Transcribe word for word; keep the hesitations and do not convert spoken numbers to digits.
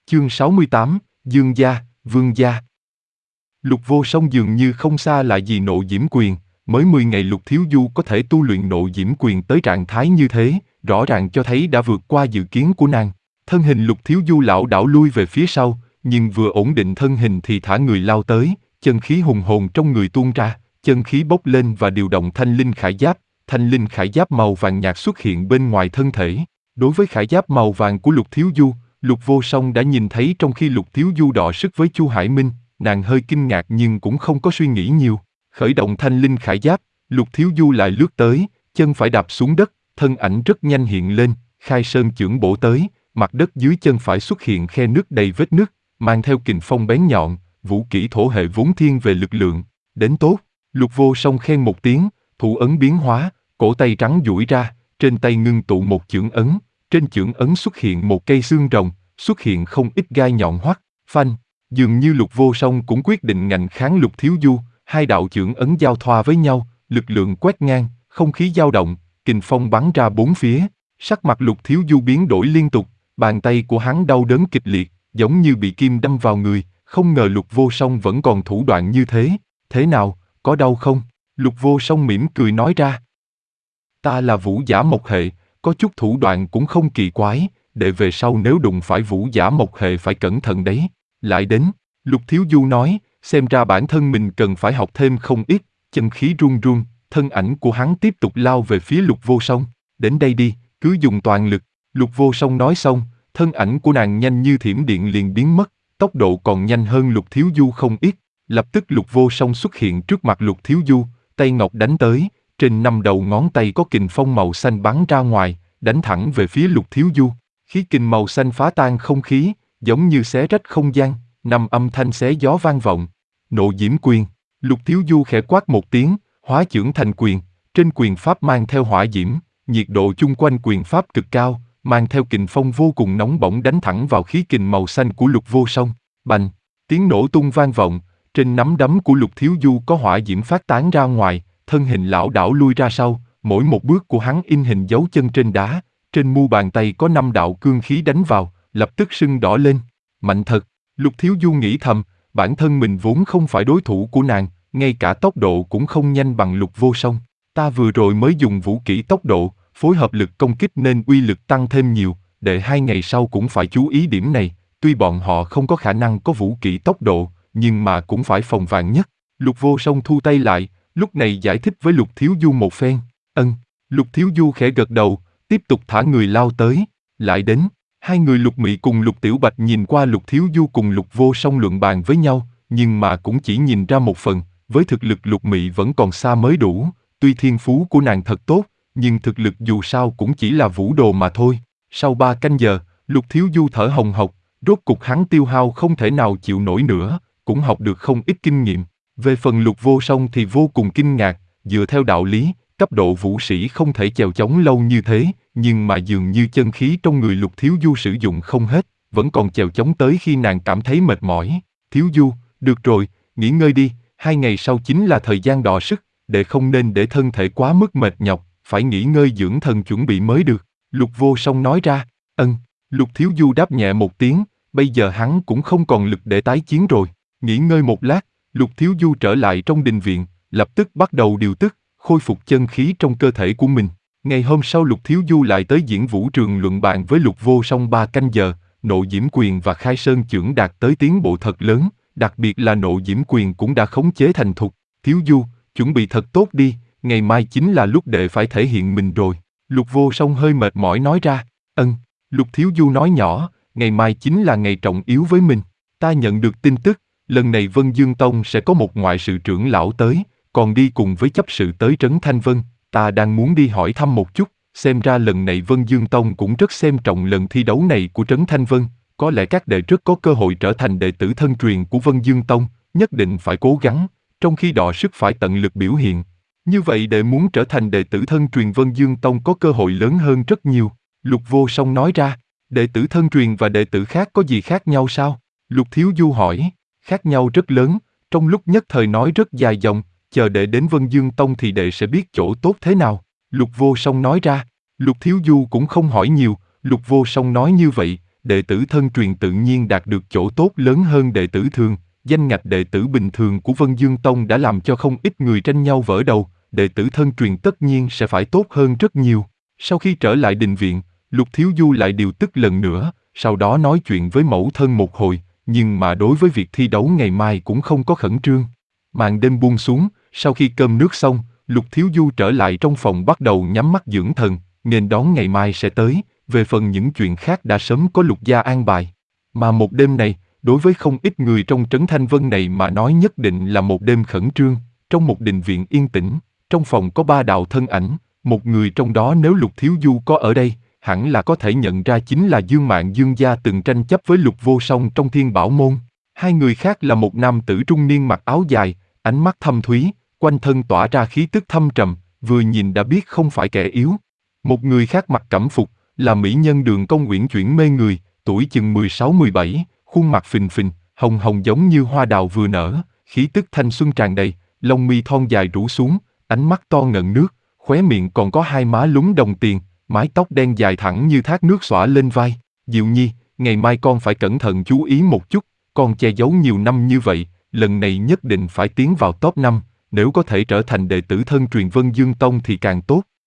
Chương sáu mươi tám, Dương gia, Vương gia. Lục Vô Song dường như không xa lạ gì Nộ Diễm Quyền, mới mười ngày Lục Thiếu Du có thể tu luyện Nộ Diễm Quyền tới trạng thái như thế, rõ ràng cho thấy đã vượt qua dự kiến của nàng. Thân hình Lục Thiếu Du lảo đảo lui về phía sau, nhưng vừa ổn định thân hình thì thả người lao tới, chân khí hùng hồn trong người tuôn ra, chân khí bốc lên và điều động thanh linh khải giáp, thanh linh khải giáp màu vàng nhạt xuất hiện bên ngoài thân thể. Đối với khải giáp màu vàng của Lục Thiếu Du, Lục Vô Song đã nhìn thấy trong khi Lục Thiếu Du đọ sức với Chu Hải Minh, nàng hơi kinh ngạc nhưng cũng không có suy nghĩ nhiều. Khởi động thanh linh khải giáp, Lục Thiếu Du lại lướt tới, chân phải đạp xuống đất, thân ảnh rất nhanh hiện lên, khai sơn chưởng bổ tới, mặt đất dưới chân phải xuất hiện khe nứt đầy vết nứt, mang theo kình phong bén nhọn, vũ kỹ thổ hệ vốn thiên về lực lượng. Đến tốt, Lục Vô Song khen một tiếng, thủ ấn biến hóa, cổ tay trắng duỗi ra, trên tay ngưng tụ một chưởng ấn, trên chưởng ấn xuất hiện một cây xương rồng, xuất hiện không ít gai nhọn hoắt, phanh. Dường như Lục Vô Song cũng quyết định ngạnh kháng Lục Thiếu Du, hai đạo chưởng ấn giao thoa với nhau, lực lượng quét ngang, không khí dao động, kình phong bắn ra bốn phía, sắc mặt Lục Thiếu Du biến đổi liên tục, bàn tay của hắn đau đớn kịch liệt, giống như bị kim đâm vào người, không ngờ Lục Vô Song vẫn còn thủ đoạn như thế. Thế nào, có đau không? Lục Vô Song mỉm cười nói ra. Ta là vũ giả mộc hệ, có chút thủ đoạn cũng không kỳ quái, để về sau nếu đụng phải vũ giả mộc hệ phải cẩn thận đấy. Lại đến, Lục Thiếu Du nói, xem ra bản thân mình cần phải học thêm không ít, chân khí run run, thân ảnh của hắn tiếp tục lao về phía Lục Vô Song. Đến đây đi, cứ dùng toàn lực. Lục Vô Song nói xong, thân ảnh của nàng nhanh như thiểm điện liền biến mất, tốc độ còn nhanh hơn Lục Thiếu Du không ít. Lập tức Lục Vô Song xuất hiện trước mặt Lục Thiếu Du, tay ngọc đánh tới, trên năm đầu ngón tay có kình phong màu xanh bắn ra ngoài, đánh thẳng về phía Lục Thiếu Du. Khí kình màu xanh phá tan không khí, giống như xé rách không gian, năm âm thanh xé gió vang vọng. Nộ Diễm Quyền. Lục Thiếu Du khẽ quát một tiếng, hóa chưởng thành quyền, trên quyền pháp mang theo hỏa diễm, nhiệt độ chung quanh quyền pháp cực cao, mang theo kình phong vô cùng nóng bỏng đánh thẳng vào khí kình màu xanh của Lục Vô Song. Bành, tiếng nổ tung vang vọng, trên nắm đấm của Lục Thiếu Du có hỏa diễm phát tán ra ngoài, thân hình lảo đảo lui ra sau, mỗi một bước của hắn in hình dấu chân trên đá, trên mu bàn tay có năm đạo cương khí đánh vào, lập tức sưng đỏ lên. Mạnh thật, Lục Thiếu Du nghĩ thầm, bản thân mình vốn không phải đối thủ của nàng, ngay cả tốc độ cũng không nhanh bằng Lục Vô Song. Ta vừa rồi mới dùng vũ kỹ tốc độ, phối hợp lực công kích nên uy lực tăng thêm nhiều, để hai ngày sau cũng phải chú ý điểm này, tuy bọn họ không có khả năng có vũ kỹ tốc độ, nhưng mà cũng phải phòng vạn nhất. Lục Vô Song thu tay lại, lúc này giải thích với Lục Thiếu Du một phen. Ân, Lục Thiếu Du khẽ gật đầu, tiếp tục thả người lao tới. Lại đến, hai người Lục Mị cùng Lục Tiểu Bạch nhìn qua Lục Thiếu Du cùng Lục Vô Song luận bàn với nhau, nhưng mà cũng chỉ nhìn ra một phần, với thực lực Lục Mị vẫn còn xa mới đủ, tuy thiên phú của nàng thật tốt, nhưng thực lực dù sao cũng chỉ là vũ đồ mà thôi. Sau ba canh giờ, Lục Thiếu Du thở hồng hộc, rốt cục hắn tiêu hao không thể nào chịu nổi nữa, cũng học được không ít kinh nghiệm. Về phần Lục Vô Song thì vô cùng kinh ngạc, dựa theo đạo lý, cấp độ vũ sĩ không thể chèo chống lâu như thế, nhưng mà dường như chân khí trong người Lục Thiếu Du sử dụng không hết, vẫn còn chèo chống tới khi nàng cảm thấy mệt mỏi. Thiếu Du, được rồi, nghỉ ngơi đi, hai ngày sau chính là thời gian đọ sức, để không nên để thân thể quá mức mệt nhọc, phải nghỉ ngơi dưỡng thần chuẩn bị mới được. Lục Vô Song nói ra. Ân, Lục Thiếu Du đáp nhẹ một tiếng, bây giờ hắn cũng không còn lực để tái chiến rồi. Nghỉ ngơi một lát, Lục Thiếu Du trở lại trong đình viện, lập tức bắt đầu điều tức, khôi phục chân khí trong cơ thể của mình. Ngày hôm sau Lục Thiếu Du lại tới diễn vũ trường luận bàn với Lục Vô Song ba canh giờ, Nộ Diễm Quyền và Khai Sơn Chưởng đạt tới tiến bộ thật lớn, đặc biệt là Nộ Diễm Quyền cũng đã khống chế thành thục. Thiếu Du, chuẩn bị thật tốt đi, ngày mai chính là lúc đệ phải thể hiện mình rồi. Lục Vô Song hơi mệt mỏi nói ra. Ân, Lục Thiếu Du nói nhỏ, ngày mai chính là ngày trọng yếu với mình. Ta nhận được tin tức, lần này Vân Dương Tông sẽ có một ngoại sự trưởng lão tới, còn đi cùng với chấp sự tới Trấn Thanh Vân, ta đang muốn đi hỏi thăm một chút, xem ra lần này Vân Dương Tông cũng rất xem trọng lần thi đấu này của Trấn Thanh Vân, có lẽ các đệ rất có cơ hội trở thành đệ tử thân truyền của Vân Dương Tông, nhất định phải cố gắng, trong khi đọ sức phải tận lực biểu hiện. Như vậy đệ muốn trở thành đệ tử thân truyền Vân Dương Tông có cơ hội lớn hơn rất nhiều. Lục Vô Song nói ra. Đệ tử thân truyền và đệ tử khác có gì khác nhau sao? Lục Thiếu Du hỏi. Khác nhau rất lớn, trong lúc nhất thời nói rất dài dòng, chờ đệ đến Vân Dương Tông thì đệ sẽ biết chỗ tốt thế nào. Lục Vô Song nói ra. Lục Thiếu Du cũng không hỏi nhiều, Lục Vô Song nói như vậy, đệ tử thân truyền tự nhiên đạt được chỗ tốt lớn hơn đệ tử thường. Danh ngạch đệ tử bình thường của Vân Dương Tông đã làm cho không ít người tranh nhau vỡ đầu, đệ tử thân truyền tất nhiên sẽ phải tốt hơn rất nhiều. Sau khi trở lại đình viện, Lục Thiếu Du lại điều tức lần nữa, sau đó nói chuyện với mẫu thân một hồi, nhưng mà đối với việc thi đấu ngày mai cũng không có khẩn trương. Màn đêm buông xuống, sau khi cơm nước xong, Lục Thiếu Du trở lại trong phòng bắt đầu nhắm mắt dưỡng thần, nên đón ngày mai sẽ tới, về phần những chuyện khác đã sớm có Lục gia an bài. Mà một đêm này, đối với không ít người trong trấn Thanh Vân này mà nói nhất định là một đêm khẩn trương. Trong một đình viện yên tĩnh, trong phòng có ba đạo thân ảnh, một người trong đó nếu Lục Thiếu Du có ở đây, hẳn là có thể nhận ra chính là Dương Mạn Dương gia từng tranh chấp với Lục Vô Song trong Thiên Bảo Môn. Hai người khác là một nam tử trung niên mặc áo dài, ánh mắt thâm thúy, quanh thân tỏa ra khí tức thâm trầm, vừa nhìn đã biết không phải kẻ yếu. Một người khác mặc cẩm phục, là mỹ nhân Đường Công uyển chuyển mê người, tuổi chừng mười sáu mười bảy, khuôn mặt phình phình, hồng hồng giống như hoa đào vừa nở, khí tức thanh xuân tràn đầy, lông mi thon dài rủ xuống, ánh mắt to ngần nước, khóe miệng còn có hai má lúm đồng tiền, mái tóc đen dài thẳng như thác nước xõa lên vai. Diệu Nhi, ngày mai con phải cẩn thận chú ý một chút, con che giấu nhiều năm như vậy, lần này nhất định phải tiến vào top năm, nếu có thể trở thành đệ tử thân truyền Vân Dương Tông thì càng tốt.